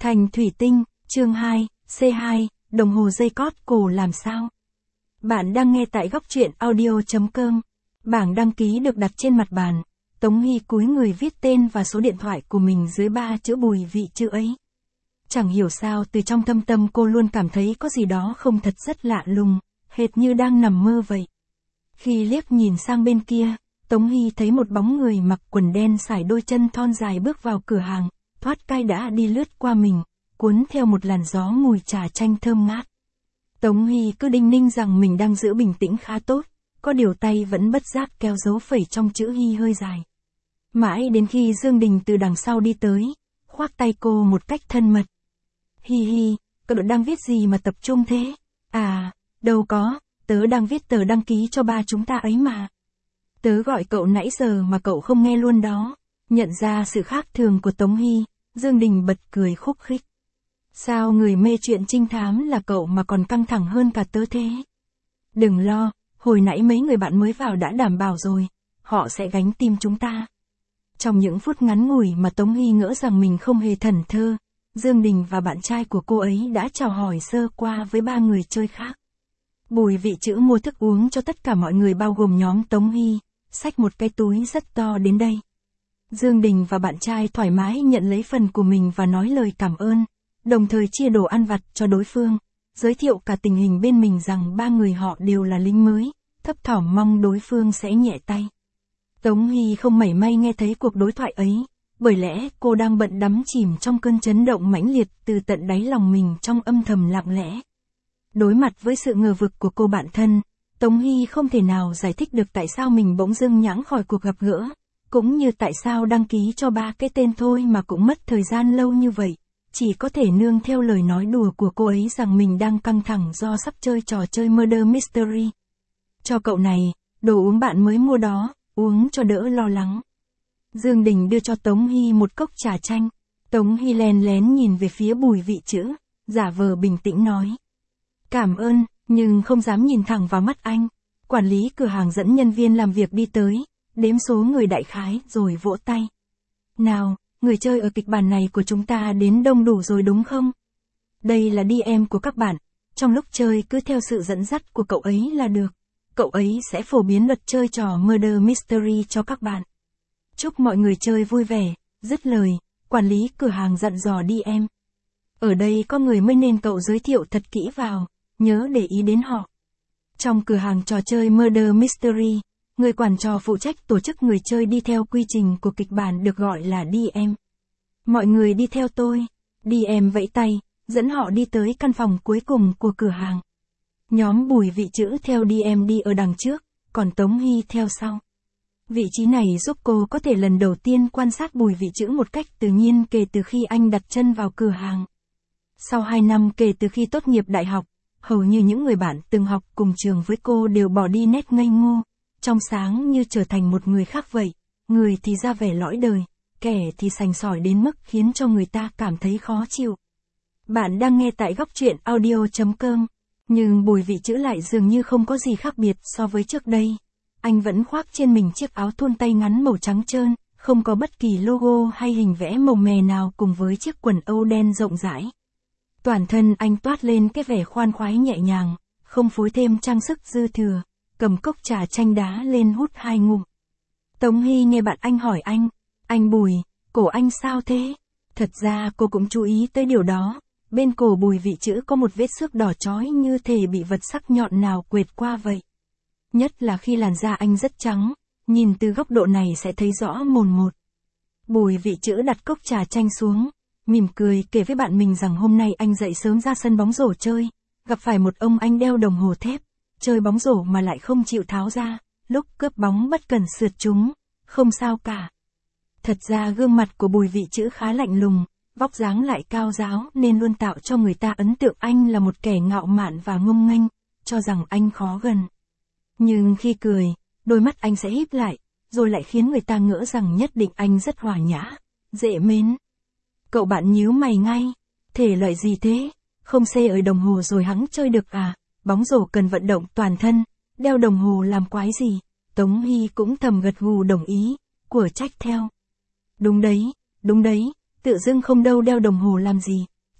Thành thủy tinh, chương 2, C2, đồng hồ dây cót cổ làm sao? Bạn đang nghe tại góc truyện audio.com. Bảng đăng ký được đặt trên mặt bàn. Tống Hy cúi người viết tên và số điện thoại của mình dưới 3 chữ Bùi vị chữ ấy. Chẳng hiểu sao từ trong thâm tâm cô luôn cảm thấy có gì đó không thật rất lạ lùng, hệt như đang nằm mơ vậy. Khi liếc nhìn sang bên kia, Tống Hy thấy một bóng người mặc quần đen sải đôi chân thon dài bước vào cửa hàng, thoát cái đã đi lướt qua mình, cuốn theo một làn gió mùi trà chanh thơm ngát. Tống Hy cứ đinh ninh rằng mình đang giữ bình tĩnh khá tốt, có điều tay vẫn bất giác kéo dấu phẩy trong chữ Hy hơi dài. Mãi đến khi Dương Đình từ đằng sau đi tới, khoác tay cô một cách thân mật. Hi hi, cậu đang viết gì mà tập trung thế? À, đâu có, tớ đang viết tờ đăng ký cho ba chúng ta ấy mà. Tớ gọi cậu nãy giờ mà cậu không nghe luôn đó. Nhận ra sự khác thường của Tống Hy, Dương Đình bật cười khúc khích. Sao người mê chuyện trinh thám là cậu mà còn căng thẳng hơn cả tớ thế? Đừng lo, hồi nãy mấy người bạn mới vào đã đảm bảo rồi, họ sẽ gánh tim chúng ta. Trong những phút ngắn ngủi mà Tống Hy ngỡ rằng mình không hề thẫn thờ, Dương Đình và bạn trai của cô ấy đã chào hỏi sơ qua với 3 người chơi khác. Bùi vị chữ mua thức uống cho tất cả mọi người bao gồm nhóm Tống Hy, xách một cái túi rất to đến đây. Dương Đình và bạn trai thoải mái nhận lấy phần của mình và nói lời cảm ơn, đồng thời chia đồ ăn vặt cho đối phương, giới thiệu cả tình hình bên mình rằng 3 người họ đều là lính mới, thấp thỏm mong đối phương sẽ nhẹ tay. Tống Hy không mảy may nghe thấy cuộc đối thoại ấy, bởi lẽ cô đang bận đắm chìm trong cơn chấn động mãnh liệt từ tận đáy lòng mình trong âm thầm lặng lẽ. Đối mặt với sự ngờ vực của cô bạn thân, Tống Hy không thể nào giải thích được tại sao mình bỗng dưng nhãng khỏi cuộc gặp gỡ, cũng như tại sao đăng ký cho 3 cái tên thôi mà cũng mất thời gian lâu như vậy, chỉ có thể nương theo lời nói đùa của cô ấy rằng mình đang căng thẳng do sắp chơi trò chơi Murder Mystery. Cho cậu này, đồ uống bạn mới mua đó, uống cho đỡ lo lắng. Dương Đình đưa cho Tống Hy một cốc trà chanh. Tống Hy lén lén nhìn về phía Bùi vị chữ, giả vờ bình tĩnh nói. Cảm ơn, nhưng không dám nhìn thẳng vào mắt anh. Quản lý cửa hàng dẫn nhân viên làm việc đi tới, đếm số người đại khái rồi vỗ tay. Nào, người chơi ở kịch bản này của chúng ta đến đông đủ rồi đúng không? Đây là DM của các bạn, trong lúc chơi cứ theo sự dẫn dắt của cậu ấy là được. Cậu ấy sẽ phổ biến luật chơi trò Murder Mystery cho các bạn. Chúc mọi người chơi vui vẻ, dứt lời, quản lý cửa hàng dặn dò DM. Ở đây có người mới nên cậu giới thiệu thật kỹ vào, nhớ để ý đến họ. Trong cửa hàng trò chơi Murder Mystery, người quản trò phụ trách tổ chức người chơi đi theo quy trình của kịch bản được gọi là DM. Mọi người đi theo tôi. DM vẫy tay, dẫn họ đi tới căn phòng cuối cùng của cửa hàng. Nhóm Bùi vị chữ theo DM đi ở đằng trước, còn Tống Hy theo sau. Vị trí này giúp cô có thể lần đầu tiên quan sát Bùi vị chữ một cách tự nhiên kể từ khi anh đặt chân vào cửa hàng. Sau 2 năm kể từ khi tốt nghiệp đại học, hầu như những người bạn từng học cùng trường với cô đều bỏ đi nét ngây ngô, trong sáng như trở thành một người khác vậy, người thì ra vẻ lõi đời, kẻ thì sành sỏi đến mức khiến cho người ta cảm thấy khó chịu. Bạn đang nghe tại góc truyện audio.com, nhưng Bùi vị chữ lại dường như không có gì khác biệt so với trước đây. Anh vẫn khoác trên mình chiếc áo thun tay ngắn màu trắng trơn, không có bất kỳ logo hay hình vẽ màu mè nào cùng với chiếc quần âu đen rộng rãi. Toàn thân anh toát lên cái vẻ khoan khoái nhẹ nhàng, không phối thêm trang sức dư thừa, cầm cốc trà chanh đá lên hút 2 ngụm. Tống Hy nghe bạn anh hỏi anh Bùi, cổ anh sao thế? Thật ra cô cũng chú ý tới điều đó, bên cổ Bùi vị chữ có một vết xước đỏ chói như thể bị vật sắc nhọn nào quệt qua vậy. Nhất là khi làn da anh rất trắng, nhìn từ góc độ này sẽ thấy rõ mồn một. Bùi vị chữ đặt cốc trà chanh xuống, mỉm cười kể với bạn mình rằng hôm nay anh dậy sớm ra sân bóng rổ chơi, gặp phải một ông anh đeo đồng hồ thép, chơi bóng rổ mà lại không chịu tháo ra, lúc cướp bóng bất cẩn sượt chúng, không sao cả. Thật ra gương mặt của Bùi vị chữ khá lạnh lùng, vóc dáng lại cao ráo nên luôn tạo cho người ta ấn tượng anh là một kẻ ngạo mạn và ngông nghênh, cho rằng anh khó gần. Nhưng khi cười, đôi mắt anh sẽ híp lại, rồi lại khiến người ta ngỡ rằng nhất định anh rất hòa nhã, dễ mến. Cậu bạn nhíu mày ngay, thể loại gì thế, không xê ở đồng hồ rồi hẵng chơi được à, bóng rổ cần vận động toàn thân, đeo đồng hồ làm quái gì. Tống Hy cũng thầm gật gù đồng ý, của trách theo. Đúng đấy, tự dưng không đâu đeo đồng hồ làm gì,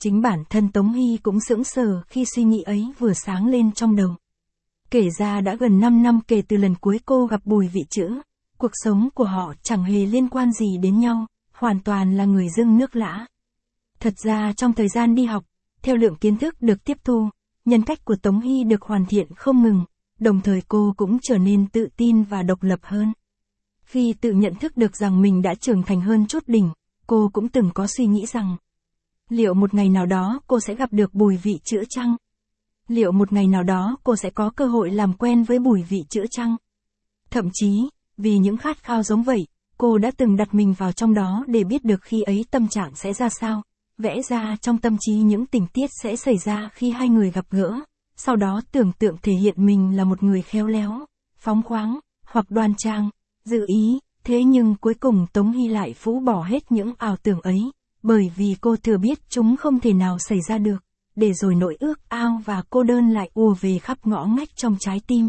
Chính bản thân Tống Hy cũng sững sờ khi suy nghĩ ấy vừa sáng lên trong đầu. Kể ra đã gần 5 năm kể từ lần cuối cô gặp Bùi Vị Trữ, cuộc sống của họ chẳng hề liên quan gì đến nhau, hoàn toàn là người dưng nước lã. Thật ra trong thời gian đi học, theo lượng kiến thức được tiếp thu, nhân cách của Tống Hy được hoàn thiện không ngừng, đồng thời cô cũng trở nên tự tin và độc lập hơn. Khi tự nhận thức được rằng mình đã trưởng thành hơn chút đỉnh, cô cũng từng có suy nghĩ rằng liệu một ngày nào đó cô sẽ gặp được Bùi Vị Trữ chăng? Liệu một ngày nào đó cô sẽ có cơ hội làm quen với Bùi Vị Trữ chăng? Thậm chí, vì những khát khao giống vậy, cô đã từng đặt mình vào trong đó để biết được khi ấy tâm trạng sẽ ra sao, vẽ ra trong tâm trí những tình tiết sẽ xảy ra khi hai người gặp gỡ, sau đó tưởng tượng thể hiện mình là một người khéo léo, phóng khoáng, hoặc đoan trang, dự ý, thế nhưng cuối cùng Tống Hy lại phũ bỏ hết những ảo tưởng ấy, bởi vì cô thừa biết chúng không thể nào xảy ra được, để rồi nỗi ước ao và cô đơn lại ùa về khắp ngõ ngách trong trái tim.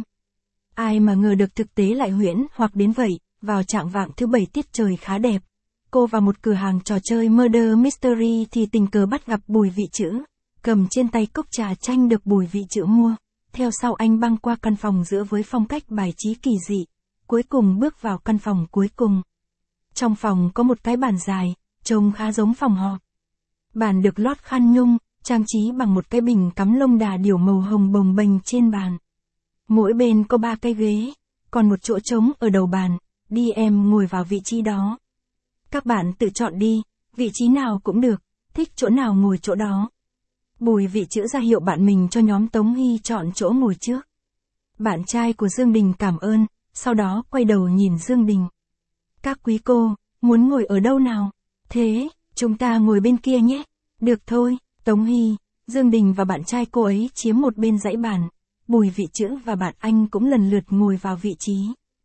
Ai mà ngờ được thực tế lại huyễn hoặc đến vậy, vào trạng vạng thứ Bảy tiết trời khá đẹp. Cô vào một cửa hàng trò chơi Murder Mystery thì tình cờ bắt gặp Bùi Vị Trữ, cầm trên tay cốc trà chanh được Bùi Vị Trữ mua. Theo sau anh băng qua căn phòng giữa với phong cách bài trí kỳ dị, cuối cùng bước vào căn phòng cuối cùng. Trong phòng có một cái bàn dài, trông khá giống phòng họp. Bàn được lót khăn nhung, trang trí bằng một cái bình cắm lông đà điểu màu hồng bồng bềnh trên bàn. Mỗi bên có 3 cái ghế, còn một chỗ trống ở đầu bàn, đi em ngồi vào vị trí đó. Các bạn tự chọn đi, vị trí nào cũng được, thích chỗ nào ngồi chỗ đó. Bùi Vị Trữ ra hiệu bạn mình cho nhóm Tống Hy chọn chỗ ngồi trước. Bạn trai của Dương Đình cảm ơn, sau đó quay đầu nhìn Dương Đình. Các quý cô, muốn ngồi ở đâu nào? Thế, chúng ta ngồi bên kia nhé. Được thôi, Tống Hy, Dương Đình và bạn trai cô ấy chiếm một bên dãy bàn. Bùi Vị Trữ và bạn anh cũng lần lượt ngồi vào vị trí.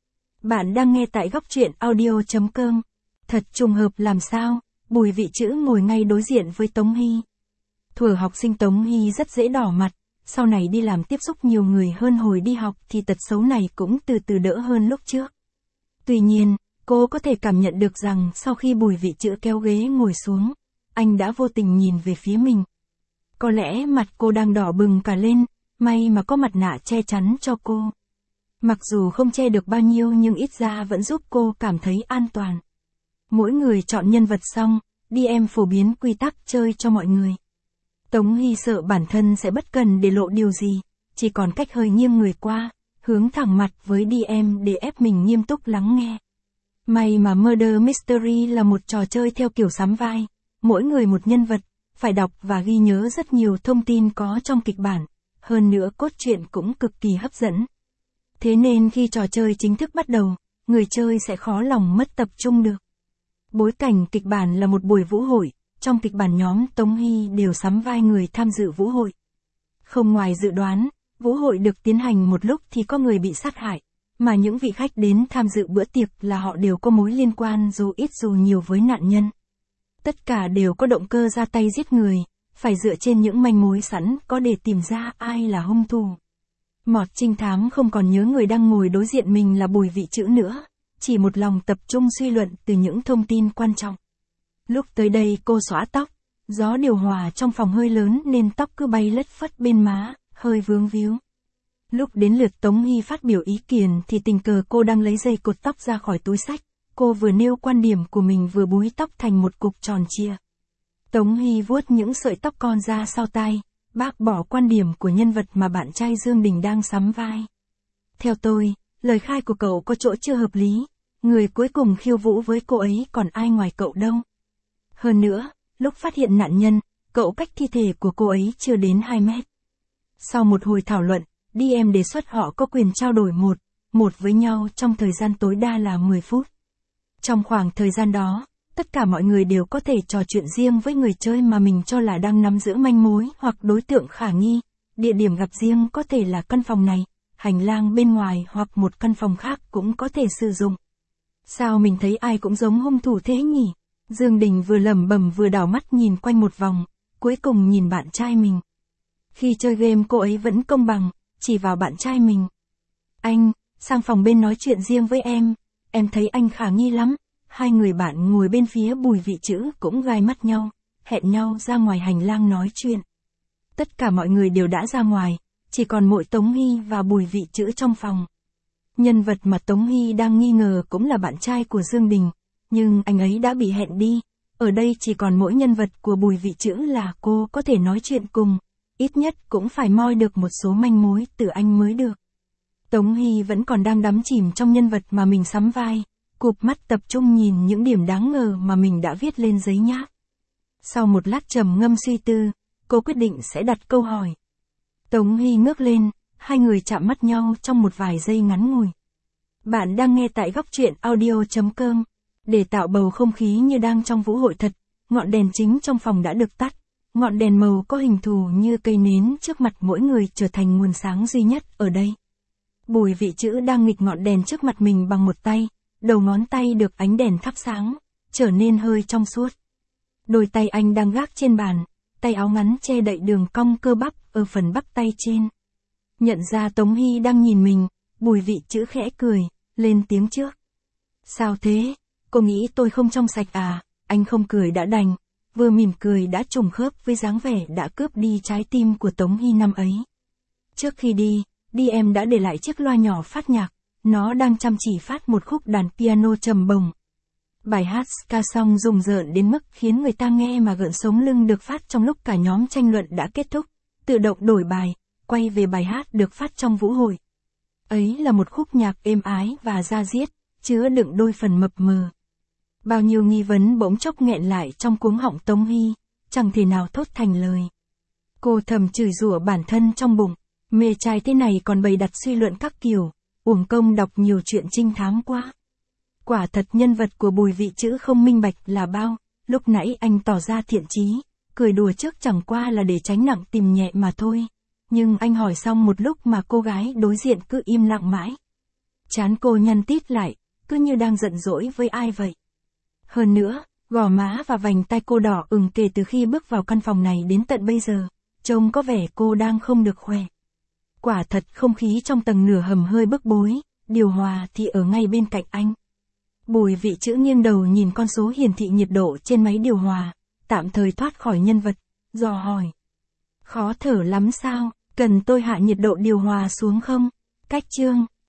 Bạn đang nghe tại góc truyện audio.com. Thật trùng hợp làm sao, Bùi Vị Trữ ngồi ngay đối diện với Tống Hy. Thuở học sinh Tống Hy rất dễ đỏ mặt, sau này đi làm tiếp xúc nhiều người hơn hồi đi học thì tật xấu này cũng từ từ đỡ hơn lúc trước. Tuy nhiên, cô có thể cảm nhận được rằng sau khi Bùi Vị Trữ kéo ghế ngồi xuống, anh đã vô tình nhìn về phía mình. Có lẽ mặt cô đang đỏ bừng cả lên, may mà có mặt nạ che chắn cho cô. Mặc dù không che được bao nhiêu nhưng ít ra vẫn giúp cô cảm thấy an toàn. Mỗi người chọn nhân vật xong, đi em phổ biến quy tắc chơi cho mọi người. Tống Hy sợ bản thân sẽ bất cần để lộ điều gì, chỉ còn cách hơi nghiêng người qua, hướng thẳng mặt với DM để ép mình nghiêm túc lắng nghe. May mà Murder Mystery là một trò chơi theo kiểu sắm vai, mỗi người một nhân vật, phải đọc và ghi nhớ rất nhiều thông tin có trong kịch bản, hơn nữa cốt truyện cũng cực kỳ hấp dẫn. Thế nên khi trò chơi chính thức bắt đầu, người chơi sẽ khó lòng mất tập trung được. Bối cảnh kịch bản là một buổi vũ hội, trong kịch bản nhóm Tống Hy đều sắm vai người tham dự vũ hội. Không ngoài dự đoán, vũ hội được tiến hành một lúc thì có người bị sát hại, mà những vị khách đến tham dự bữa tiệc là họ đều có mối liên quan dù ít dù nhiều với nạn nhân. Tất cả đều có động cơ ra tay giết người, phải dựa trên những manh mối sẵn có để tìm ra ai là hung thủ. Mọt trinh thám không còn nhớ người đang ngồi đối diện mình là Bùi Vị Trữ nữa, chỉ một lòng tập trung suy luận từ những thông tin quan trọng. Lúc tới đây cô xõa tóc, gió điều hòa trong phòng hơi lớn nên tóc cứ bay lất phất bên má, hơi vướng víu. Lúc đến lượt Tống Hy phát biểu ý kiến thì tình cờ cô đang lấy dây cột tóc ra khỏi túi xách, cô vừa nêu quan điểm của mình vừa búi tóc thành một cục tròn chia. Tống Hy vuốt những sợi tóc con ra sau tai, bác bỏ quan điểm của nhân vật mà bạn trai Dương Đình đang sắm vai. Theo tôi, lời khai của cậu có chỗ chưa hợp lý, người cuối cùng khiêu vũ với cô ấy còn ai ngoài cậu đâu. Hơn nữa, lúc phát hiện nạn nhân, cậu cách thi thể của cô ấy chưa đến 2 mét. Sau một hồi thảo luận, DM đề xuất họ có quyền trao đổi một với nhau trong thời gian tối đa là 10 phút. Trong khoảng thời gian đó, tất cả mọi người đều có thể trò chuyện riêng với người chơi mà mình cho là đang nắm giữ manh mối hoặc đối tượng khả nghi. Địa điểm gặp riêng có thể là căn phòng này, hành lang bên ngoài hoặc một căn phòng khác cũng có thể sử dụng. Sao mình thấy ai cũng giống hung thủ thế nhỉ? Dương Đình vừa lẩm bẩm vừa đảo mắt nhìn quanh một vòng, cuối cùng nhìn bạn trai mình. Khi chơi game cô ấy vẫn công bằng, chỉ vào bạn trai mình. Anh, sang phòng bên nói chuyện riêng với em thấy anh khả nghi lắm. Hai người bạn ngồi bên phía Bùi Vị Trữ cũng gai mắt nhau. hẹn nhau ra ngoài hành lang nói chuyện. Tất cả mọi người đều đã ra ngoài, chỉ còn mỗi Tống Hy và Bùi Vị Chữ trong phòng. Nhân vật mà Tống Hy đang nghi ngờ cũng là bạn trai của Dương Đình, nhưng anh ấy đã bị hẹn đi. Ở đây chỉ còn mỗi nhân vật của Bùi Vị Chữ là cô có thể nói chuyện cùng, ít nhất cũng phải moi được một số manh mối từ anh mới được. Tống Hy vẫn còn đang đắm chìm trong nhân vật mà mình sắm vai, cụp mắt tập trung nhìn những điểm đáng ngờ mà mình đã viết lên giấy nháp. Sau một lát trầm ngâm suy tư, cô quyết định sẽ đặt câu hỏi. Tống Hy ngước lên, hai người chạm mắt nhau trong một vài giây ngắn ngủi. Bạn đang nghe tại góc truyện audio.com. Để tạo bầu không khí như đang trong vũ hội thật, ngọn đèn chính trong phòng đã được tắt. Ngọn đèn màu có hình thù như cây nến trước mặt mỗi người trở thành nguồn sáng duy nhất ở đây. Bùi Vị Chữ đang nghịch ngọn đèn trước mặt mình bằng một tay, đầu ngón tay được ánh đèn thắp sáng, trở nên hơi trong suốt. Đôi tay anh đang gác trên bàn, tay áo ngắn che đậy đường cong cơ bắp ở phần bắp tay trên. Nhận ra Tống Hy đang nhìn mình, Bùi Vị Chữ khẽ cười, lên tiếng trước. Sao thế? Cô nghĩ tôi không trong sạch à? Anh không cười đã đành, vừa mỉm cười đã trùng khớp với dáng vẻ đã cướp đi trái tim của Tống Hy năm ấy. Trước khi đi em đã để lại chiếc loa nhỏ phát nhạc, nó đang chăm chỉ phát một khúc đàn piano trầm bổng. Bài hát ska song rùng rợn đến mức khiến người ta nghe mà gợn sống lưng được phát trong lúc cả nhóm tranh luận đã kết thúc, tự động đổi bài, quay về bài hát được phát trong vũ hội. Ấy là một khúc nhạc êm ái và da diết, chứa đựng đôi phần mập mờ. Bao nhiêu nghi vấn bỗng chốc nghẹn lại trong cuống họng Tống Hy, chẳng thể nào thốt thành lời. Cô thầm chửi rủa bản thân trong bụng, mê trai thế này còn bày đặt suy luận các kiểu, uổng công đọc nhiều chuyện trinh thám quá. Quả thật nhân vật của Bùi Vị Chữ không minh bạch là bao, lúc nãy anh tỏ ra thiện chí, cười đùa trước chẳng qua là để tránh nặng tìm nhẹ mà thôi. Nhưng anh hỏi xong một lúc mà cô gái đối diện cứ im lặng mãi. Trán cô nhăn tít lại, cứ như đang giận dỗi với ai vậy. Hơn nữa, gò má và vành tai cô đỏ ửng kể từ khi bước vào căn phòng này đến tận bây giờ, trông có vẻ cô đang không được khỏe. Quả thật không khí trong tầng nửa hầm hơi bức bối, điều hòa thì ở ngay bên cạnh anh. Bùi Vị Chữ nghiêng đầu nhìn con số hiển thị nhiệt độ trên máy điều hòa, tạm thời thoát khỏi nhân vật, dò hỏi. Khó thở lắm sao, cần tôi hạ nhiệt độ điều hòa xuống không? Cách chương.